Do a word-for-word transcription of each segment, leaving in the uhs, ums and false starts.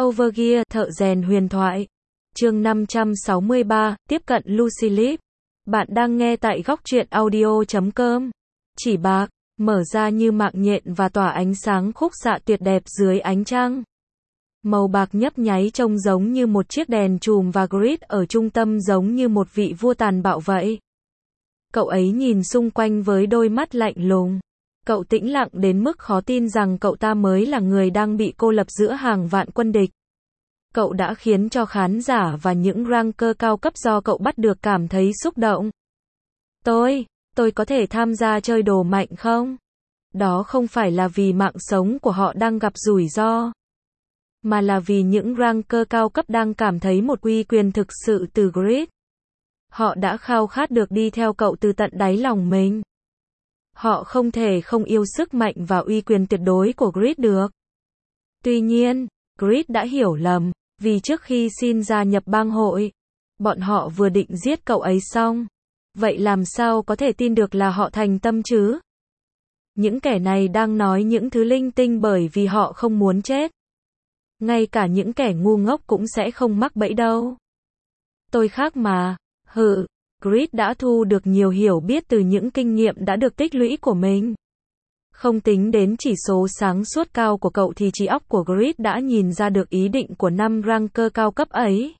Overgear, thợ rèn huyền thoại. Chương năm trăm sáu mươi ba, tiếp cận Lucy Liu. Bạn đang nghe tại góc truyện audio chấm com. Chỉ bạc, mở ra như mạng nhện và tỏa ánh sáng khúc xạ tuyệt đẹp dưới ánh trăng. Màu bạc nhấp nháy trông giống như một chiếc đèn chùm và Grid ở trung tâm giống như một vị vua tàn bạo vậy. Cậu ấy nhìn xung quanh với đôi mắt lạnh lùng. Cậu tĩnh lặng đến mức khó tin rằng cậu ta mới là người đang bị cô lập giữa hàng vạn quân địch. Cậu đã khiến cho khán giả và những ranker cao cấp do cậu bắt được cảm thấy xúc động. Tôi, tôi có thể tham gia chơi đồ mạnh không? Đó không phải là vì mạng sống của họ đang gặp rủi ro, mà là vì những ranker cao cấp đang cảm thấy một uy quyền thực sự từ Grid. Họ đã khao khát được đi theo cậu từ tận đáy lòng mình. Họ không thể không yêu sức mạnh và uy quyền tuyệt đối của Grid được. Tuy nhiên, Grid đã hiểu lầm, vì trước khi xin gia nhập bang hội, bọn họ vừa định giết cậu ấy xong. Vậy làm sao có thể tin được là họ thành tâm chứ? Những kẻ này đang nói những thứ linh tinh bởi vì họ không muốn chết. Ngay cả những kẻ ngu ngốc cũng sẽ không mắc bẫy đâu. Tôi khác mà. Hừ, Grid đã thu được nhiều hiểu biết từ những kinh nghiệm đã được tích lũy của mình. Không tính đến chỉ số sáng suốt cao của cậu thì trí óc của Grid đã nhìn ra được ý định của năm ranker cao cấp ấy.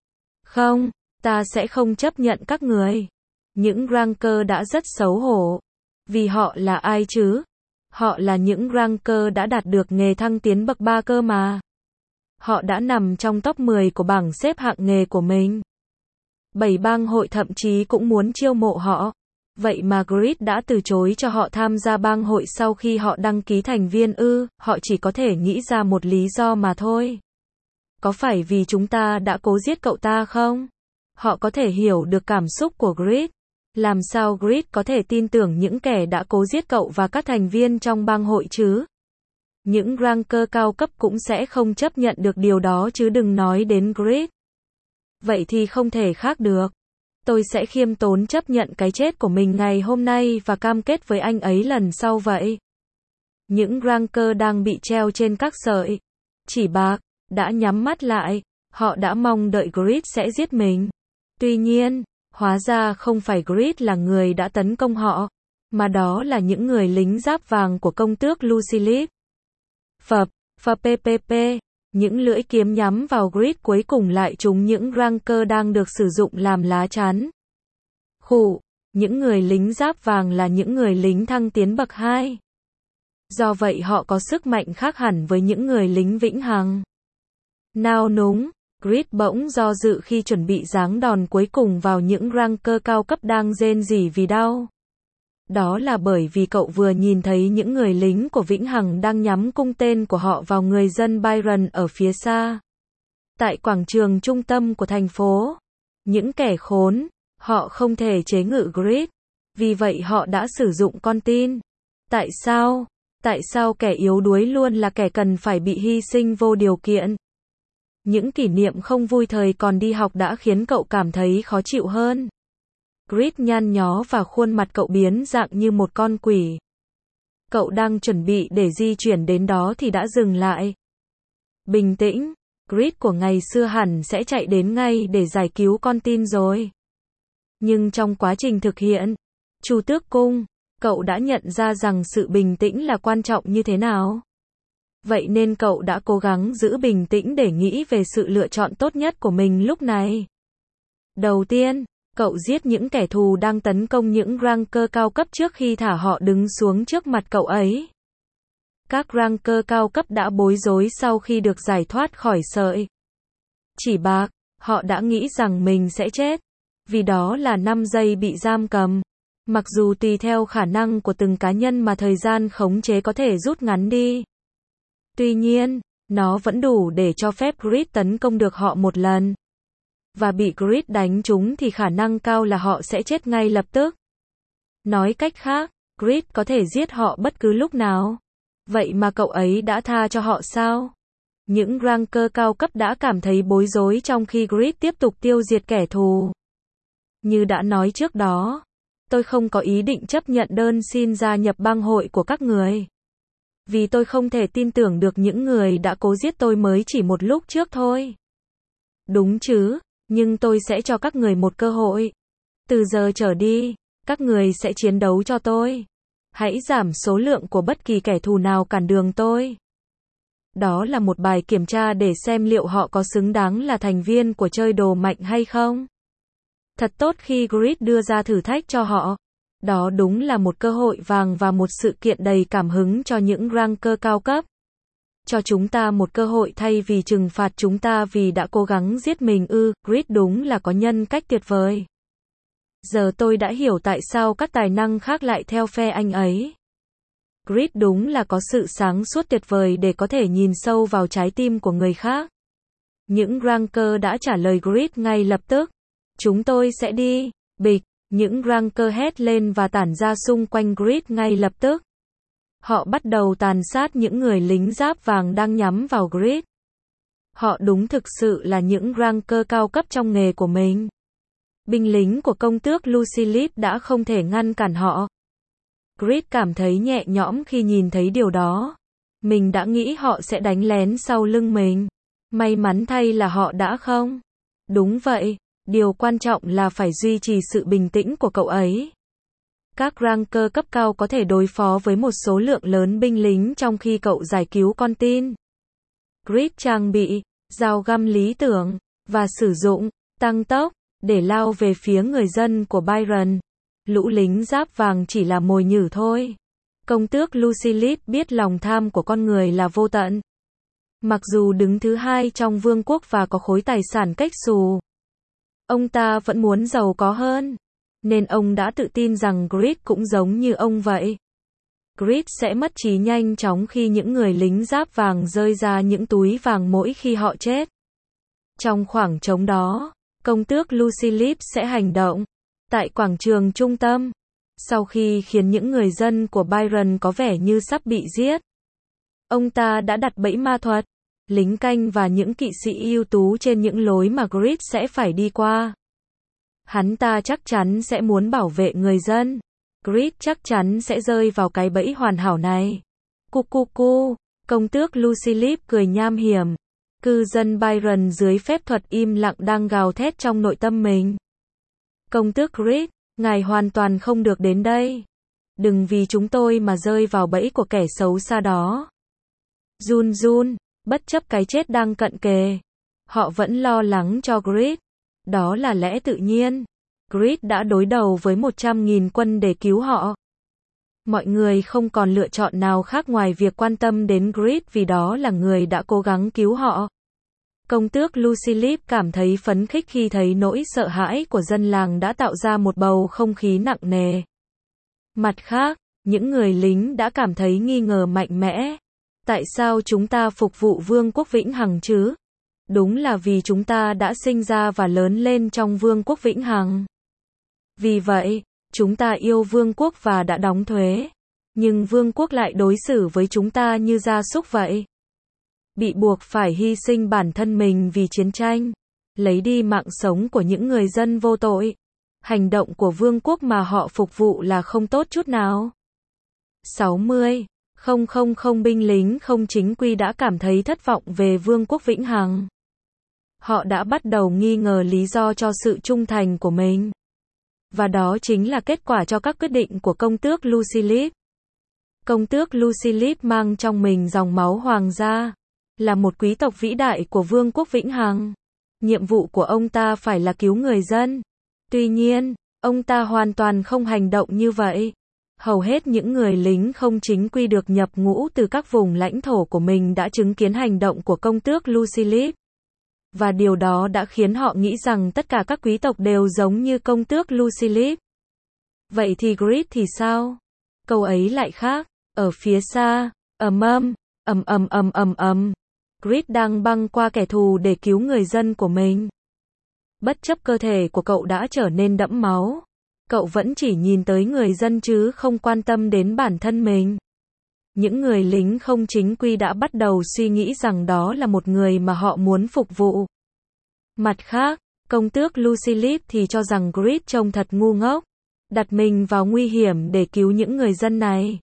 Không, ta sẽ không chấp nhận các người. Những ranker đã rất xấu hổ. Vì họ là ai chứ? Họ là những ranker đã đạt được nghề thăng tiến bậc ba cơ mà. Họ đã nằm trong top mười của bảng xếp hạng nghề của mình. Bảy bang hội thậm chí cũng muốn chiêu mộ họ. Vậy mà Grid đã từ chối cho họ tham gia bang hội sau khi họ đăng ký thành viên ư? Họ chỉ có thể nghĩ ra một lý do mà thôi. Có phải vì chúng ta đã cố giết cậu ta không? Họ có thể hiểu được cảm xúc của Grid. Làm sao Grid có thể tin tưởng những kẻ đã cố giết cậu và các thành viên trong bang hội chứ? Những ranker cao cấp cũng sẽ không chấp nhận được điều đó chứ đừng nói đến Grid. Vậy thì không thể khác được. Tôi sẽ khiêm tốn chấp nhận cái chết của mình ngày hôm nay và cam kết với anh ấy lần sau vậy. Những ranker đang bị treo trên các sợi chỉ bạc đã nhắm mắt lại. Họ đã mong đợi Grid sẽ giết mình. Tuy nhiên, hóa ra không phải Grid là người đã tấn công họ, mà đó là những người lính giáp vàng của công tước Lucy Liu. Phập, phập ppp. Những lưỡi kiếm nhắm vào Grid cuối cùng lại trúng những ranker đang được sử dụng làm lá chắn. Khụ, những người lính giáp vàng là những người lính thăng tiến bậc hai. Do vậy họ có sức mạnh khác hẳn với những người lính vĩnh hằng. Nao núng, Grid bỗng do dự khi chuẩn bị giáng đòn cuối cùng vào những ranker cao cấp đang rên rỉ vì đau. Đó là bởi vì cậu vừa nhìn thấy những người lính của Vĩnh Hằng đang nhắm cung tên của họ vào người dân Byron ở phía xa. Tại quảng trường trung tâm của thành phố. Những kẻ khốn, họ không thể chế ngự Grid. Vì vậy họ đã sử dụng con tin. Tại sao? Tại sao kẻ yếu đuối luôn là kẻ cần phải bị hy sinh vô điều kiện? Những kỷ niệm không vui thời còn đi học đã khiến cậu cảm thấy khó chịu hơn. Grid nhăn nhó và khuôn mặt cậu biến dạng như một con quỷ. Cậu đang chuẩn bị để di chuyển đến đó thì đã dừng lại. Bình tĩnh, Grid của ngày xưa hẳn sẽ chạy đến ngay để giải cứu con tin rồi. Nhưng trong quá trình thực hiện, Chu Tước Cung, cậu đã nhận ra rằng sự bình tĩnh là quan trọng như thế nào. Vậy nên cậu đã cố gắng giữ bình tĩnh để nghĩ về sự lựa chọn tốt nhất của mình lúc này. Đầu tiên, cậu giết những kẻ thù đang tấn công những ranker cao cấp trước khi thả họ đứng xuống trước mặt cậu ấy. Các ranker cao cấp đã bối rối sau khi được giải thoát khỏi sợi chỉ bạc. Họ đã nghĩ rằng mình sẽ chết, vì đó là năm giây bị giam cầm. Mặc dù tùy theo khả năng của từng cá nhân mà thời gian khống chế có thể rút ngắn đi. Tuy nhiên, nó vẫn đủ để cho phép Grid tấn công được họ một lần. Và bị Grid đánh trúng thì khả năng cao là họ sẽ chết ngay lập tức. Nói cách khác, Grid có thể giết họ bất cứ lúc nào. Vậy mà cậu ấy đã tha cho họ sao? Những ranker cao cấp đã cảm thấy bối rối trong khi Grid tiếp tục tiêu diệt kẻ thù. Như đã nói trước đó, tôi không có ý định chấp nhận đơn xin gia nhập bang hội của các người. Vì tôi không thể tin tưởng được những người đã cố giết tôi mới chỉ một lúc trước thôi. Đúng chứ, nhưng tôi sẽ cho các người một cơ hội. Từ giờ trở đi, các người sẽ chiến đấu cho tôi. Hãy giảm số lượng của bất kỳ kẻ thù nào cản đường tôi. Đó là một bài kiểm tra để xem liệu họ có xứng đáng là thành viên của chơi đồ mạnh hay không. Thật tốt khi Grid đưa ra thử thách cho họ. Đó đúng là một cơ hội vàng và một sự kiện đầy cảm hứng cho những ranker cao cấp. Cho chúng ta một cơ hội thay vì trừng phạt chúng ta vì đã cố gắng giết mình ư, Grid đúng là có nhân cách tuyệt vời. Giờ tôi đã hiểu tại sao các tài năng khác lại theo phe anh ấy. Grid đúng là có sự sáng suốt tuyệt vời để có thể nhìn sâu vào trái tim của người khác. Những ranker đã trả lời Grid ngay lập tức. Chúng tôi sẽ đi. Bịch, những ranker hét lên và tản ra xung quanh Grid ngay lập tức. Họ bắt đầu tàn sát những người lính giáp vàng đang nhắm vào Grid. Họ đúng thực sự là những ranker cao cấp trong nghề của mình. Binh lính của công tước Lucy Lipp đã không thể ngăn cản họ. Grid cảm thấy nhẹ nhõm khi nhìn thấy điều đó. Mình đã nghĩ họ sẽ đánh lén sau lưng mình. May mắn thay là họ đã không. Đúng vậy, điều quan trọng là phải duy trì sự bình tĩnh của cậu ấy. Các ranker cấp cao có thể đối phó với một số lượng lớn binh lính trong khi cậu giải cứu con tin. Grid trang bị, dao găm lý tưởng, và sử dụng, tăng tốc, để lao về phía người dân của Byron. Lũ lính giáp vàng chỉ là mồi nhử thôi. Công tước Lucy Lipp biết lòng tham của con người là vô tận. Mặc dù đứng thứ hai trong vương quốc và có khối tài sản cách xù, ông ta vẫn muốn giàu có hơn. Nên ông đã tự tin rằng Grid cũng giống như ông vậy. Grid sẽ mất trí nhanh chóng khi những người lính giáp vàng rơi ra những túi vàng mỗi khi họ chết. Trong khoảng trống đó, công tước Lucy Lipp sẽ hành động tại quảng trường trung tâm. Sau khi khiến những người dân của Byron có vẻ như sắp bị giết, ông ta đã đặt bẫy ma thuật, lính canh và những kỵ sĩ ưu tú trên những lối mà Grid sẽ phải đi qua. Hắn ta chắc chắn sẽ muốn bảo vệ người dân. Grid chắc chắn sẽ rơi vào cái bẫy hoàn hảo này. Cu cu cu, công tước Lucy Lipp cười nham hiểm. Cư dân Byron dưới phép thuật im lặng đang gào thét trong nội tâm mình. Công tước Grid, ngài hoàn toàn không được đến đây. Đừng vì chúng tôi mà rơi vào bẫy của kẻ xấu xa đó. Run run, bất chấp cái chết đang cận kề. Họ vẫn lo lắng cho Grid. Đó là lẽ tự nhiên. Grid đã đối đầu với một trăm nghìn quân để cứu họ. Mọi người không còn lựa chọn nào khác ngoài việc quan tâm đến Grid vì đó là người đã cố gắng cứu họ. Công tước Lucy Lipp cảm thấy phấn khích khi thấy nỗi sợ hãi của dân làng đã tạo ra một bầu không khí nặng nề. Mặt khác, những người lính đã cảm thấy nghi ngờ mạnh mẽ. Tại sao chúng ta phục vụ vương quốc vĩnh hằng chứ? Đúng là vì chúng ta đã sinh ra và lớn lên trong vương quốc vĩnh hằng. Vì vậy, chúng ta yêu vương quốc và đã đóng thuế. Nhưng vương quốc lại đối xử với chúng ta như gia súc vậy. Bị buộc phải hy sinh bản thân mình vì chiến tranh, lấy đi mạng sống của những người dân vô tội. Hành động của vương quốc mà họ phục vụ là không tốt chút nào. sáu mươi. Không không không binh lính không chính quy đã cảm thấy thất vọng về vương quốc vĩnh hằng. Họ đã bắt đầu nghi ngờ lý do cho sự trung thành của mình. Và đó chính là kết quả cho các quyết định của công tước Lucy Lipp. Công tước Lucy Lipp mang trong mình dòng máu hoàng gia, là một quý tộc vĩ đại của vương quốc vĩnh hằng. Nhiệm vụ của ông ta phải là cứu người dân. Tuy nhiên, ông ta hoàn toàn không hành động như vậy. Hầu hết những người lính không chính quy được nhập ngũ từ các vùng lãnh thổ của mình đã chứng kiến hành động của công tước Lucy Lipp. Và điều đó đã khiến họ nghĩ rằng tất cả các quý tộc đều giống như công tước Lucy Lipp. Vậy thì Grid thì sao? Câu ấy lại khác. Ở phía xa, ầm ầm, ầm ầm ầm ầm ầm, Grid đang băng qua kẻ thù để cứu người dân của mình. Bất chấp cơ thể của cậu đã trở nên đẫm máu, cậu vẫn chỉ nhìn tới người dân chứ không quan tâm đến bản thân mình. Những người lính không chính quy đã bắt đầu suy nghĩ rằng đó là một người mà họ muốn phục vụ. Mặt khác, công tước Lucy Lipp thì cho rằng Grid trông thật ngu ngốc, đặt mình vào nguy hiểm để cứu những người dân này.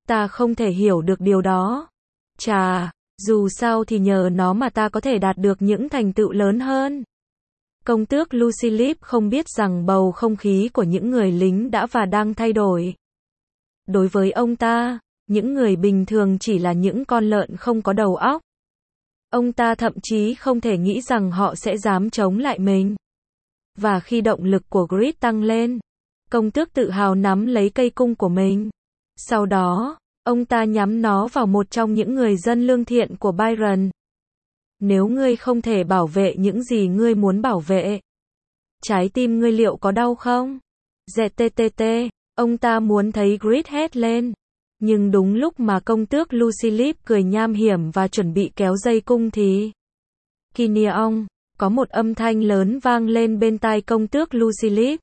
Ta không thể hiểu được điều đó. Chà, dù sao thì nhờ nó mà ta có thể đạt được những thành tựu lớn hơn. Công tước Lucy Lipp không biết rằng bầu không khí của những người lính đã và đang thay đổi. Đối với ông ta, những người bình thường chỉ là những con lợn không có đầu óc. Ông ta thậm chí không thể nghĩ rằng họ sẽ dám chống lại mình. Và khi động lực của Grid tăng lên, công tước tự hào nắm lấy cây cung của mình. Sau đó, ông ta nhắm nó vào một trong những người dân lương thiện của Byron. Nếu ngươi không thể bảo vệ những gì ngươi muốn bảo vệ, trái tim ngươi liệu có đau không? giê tê tê tê, ông ta muốn thấy Grid hét lên. Nhưng đúng lúc mà công tước Lucy Lipp cười nham hiểm và chuẩn bị kéo dây cung thì Kineon, có một âm thanh lớn vang lên bên tai công tước Lucy Lipp.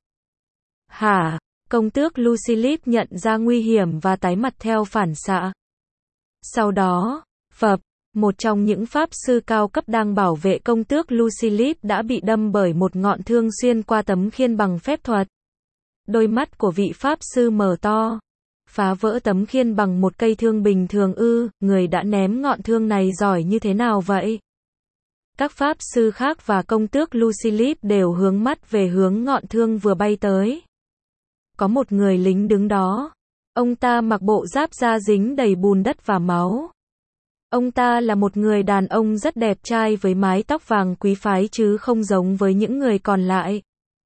Hả? Công tước Lucy Lipp nhận ra nguy hiểm và tái mặt theo phản xạ. Sau đó, phập, một trong những pháp sư cao cấp đang bảo vệ công tước Lucy Lipp đã bị đâm bởi một ngọn thương xuyên qua tấm khiên bằng phép thuật. Đôi mắt của vị pháp sư mở to. Phá vỡ tấm khiên bằng một cây thương bình thường ư, người đã ném ngọn thương này giỏi như thế nào vậy? Các pháp sư khác và công tước Lucy Lipp đều hướng mắt về hướng ngọn thương vừa bay tới. Có một người lính đứng đó. Ông ta mặc bộ giáp da dính đầy bùn đất và máu. Ông ta là một người đàn ông rất đẹp trai với mái tóc vàng quý phái chứ không giống với những người còn lại.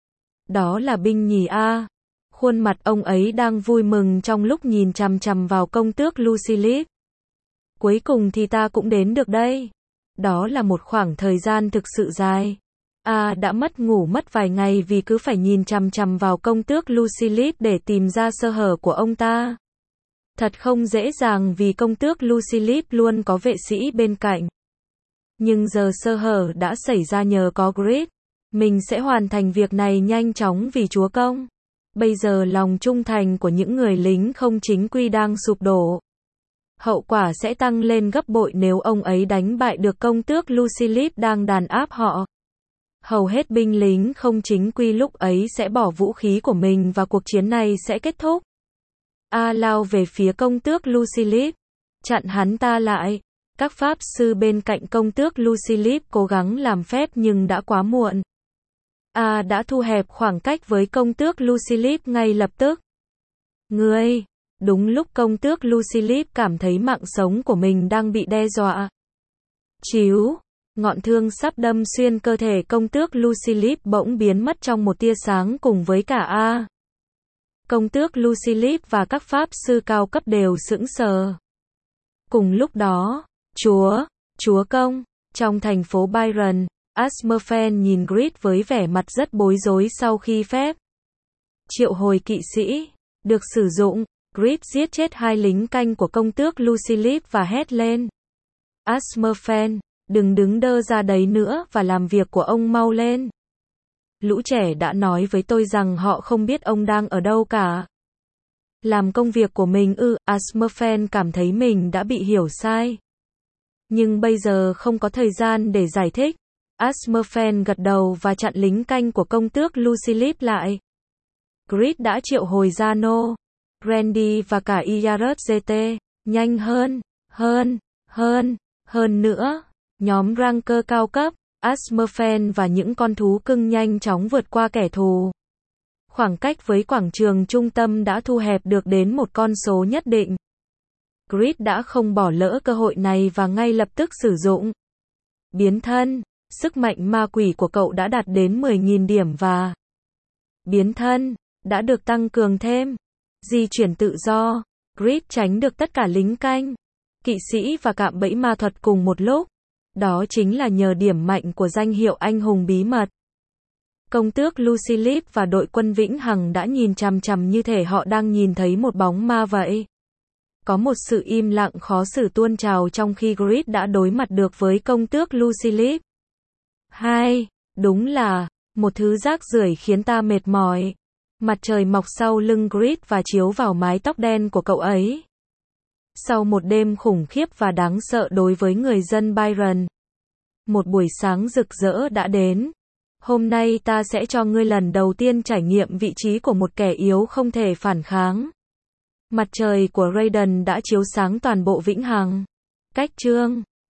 Đó là binh nhì A. Khuôn mặt ông ấy đang vui mừng trong lúc nhìn chằm chằm vào công tước Lucy Lipp. Cuối cùng thì ta cũng đến được đây. Đó là một khoảng thời gian thực sự dài. A đã mất ngủ mất vài ngày vì cứ phải nhìn chằm chằm vào công tước Lucy Lipp để tìm ra sơ hở của ông ta. Thật không dễ dàng vì công tước Lucy Lipp luôn có vệ sĩ bên cạnh. Nhưng giờ sơ hở đã xảy ra nhờ có Grid. Mình sẽ hoàn thành việc này nhanh chóng vì chúa công. Bây giờ lòng trung thành của những người lính không chính quy đang sụp đổ. Hậu quả sẽ tăng lên gấp bội nếu ông ấy đánh bại được công tước Lucy Lipp đang đàn áp họ. Hầu hết binh lính không chính quy lúc ấy sẽ bỏ vũ khí của mình và cuộc chiến này sẽ kết thúc. A lao về phía công tước Lucy Lipp, chặn hắn ta lại. Các pháp sư bên cạnh công tước Lucy Lipp cố gắng làm phép nhưng đã quá muộn. A đã thu hẹp khoảng cách với công tước Lucy Lipp ngay lập tức. Ngươi, đúng lúc công tước Lucy Lipp cảm thấy mạng sống của mình đang bị đe dọa. Chíu, ngọn thương sắp đâm xuyên cơ thể công tước Lucy Lipp bỗng biến mất trong một tia sáng cùng với cả A. Công tước Lucy Lipp và các pháp sư cao cấp đều sững sờ. Cùng lúc đó, chúa, chúa công, trong thành phố Byron, Asmerfen nhìn Grid với vẻ mặt rất bối rối sau khi phép triệu hồi kỵ sĩ được sử dụng. Grid giết chết hai lính canh của công tước Lucy Lipp và hét lên. Asmerfen, đừng đứng đơ ra đấy nữa và làm việc của ông mau lên. Lũ trẻ đã nói với tôi rằng họ không biết ông đang ở đâu cả. Làm công việc của mình ư, Asmerfen cảm thấy mình đã bị hiểu sai. Nhưng bây giờ không có thời gian để giải thích. Asmerfen gật đầu và chặn lính canh của công tước Lucy Lipp lại. Grid đã triệu hồi Zano, Randy và cả Iaret giê tê. Nhanh hơn, hơn, hơn, hơn nữa. Nhóm ranker cao cấp, Asmerfen và những con thú cưng nhanh chóng vượt qua kẻ thù. Khoảng cách với quảng trường trung tâm đã thu hẹp được đến một con số nhất định. Grid đã không bỏ lỡ cơ hội này và ngay lập tức sử dụng. Biến thân, sức mạnh ma quỷ của cậu đã đạt đến mười nghìn điểm và biến thân đã được tăng cường thêm. Di chuyển tự do, Grid tránh được tất cả lính canh, kỵ sĩ và cạm bẫy ma thuật cùng một lúc. Đó chính là nhờ điểm mạnh của danh hiệu anh hùng bí mật. Công tước Lucy Lipp và đội quân Vĩnh Hằng đã nhìn chằm chằm như thể họ đang nhìn thấy một bóng ma vậy. Có một sự im lặng khó xử tuôn trào trong khi Grid đã đối mặt được với công tước Lucy Lipp. Hai, đúng là một thứ rác rưởi khiến ta mệt mỏi. Mặt trời mọc sau lưng Grid và chiếu vào mái tóc đen của cậu ấy. Sau một đêm khủng khiếp và đáng sợ đối với người dân Byron, một buổi sáng rực rỡ đã đến. Hôm nay ta sẽ cho ngươi lần đầu tiên trải nghiệm vị trí của một kẻ yếu không thể phản kháng. Mặt trời của Raiden đã chiếu sáng toàn bộ vĩnh hằng. Cách chương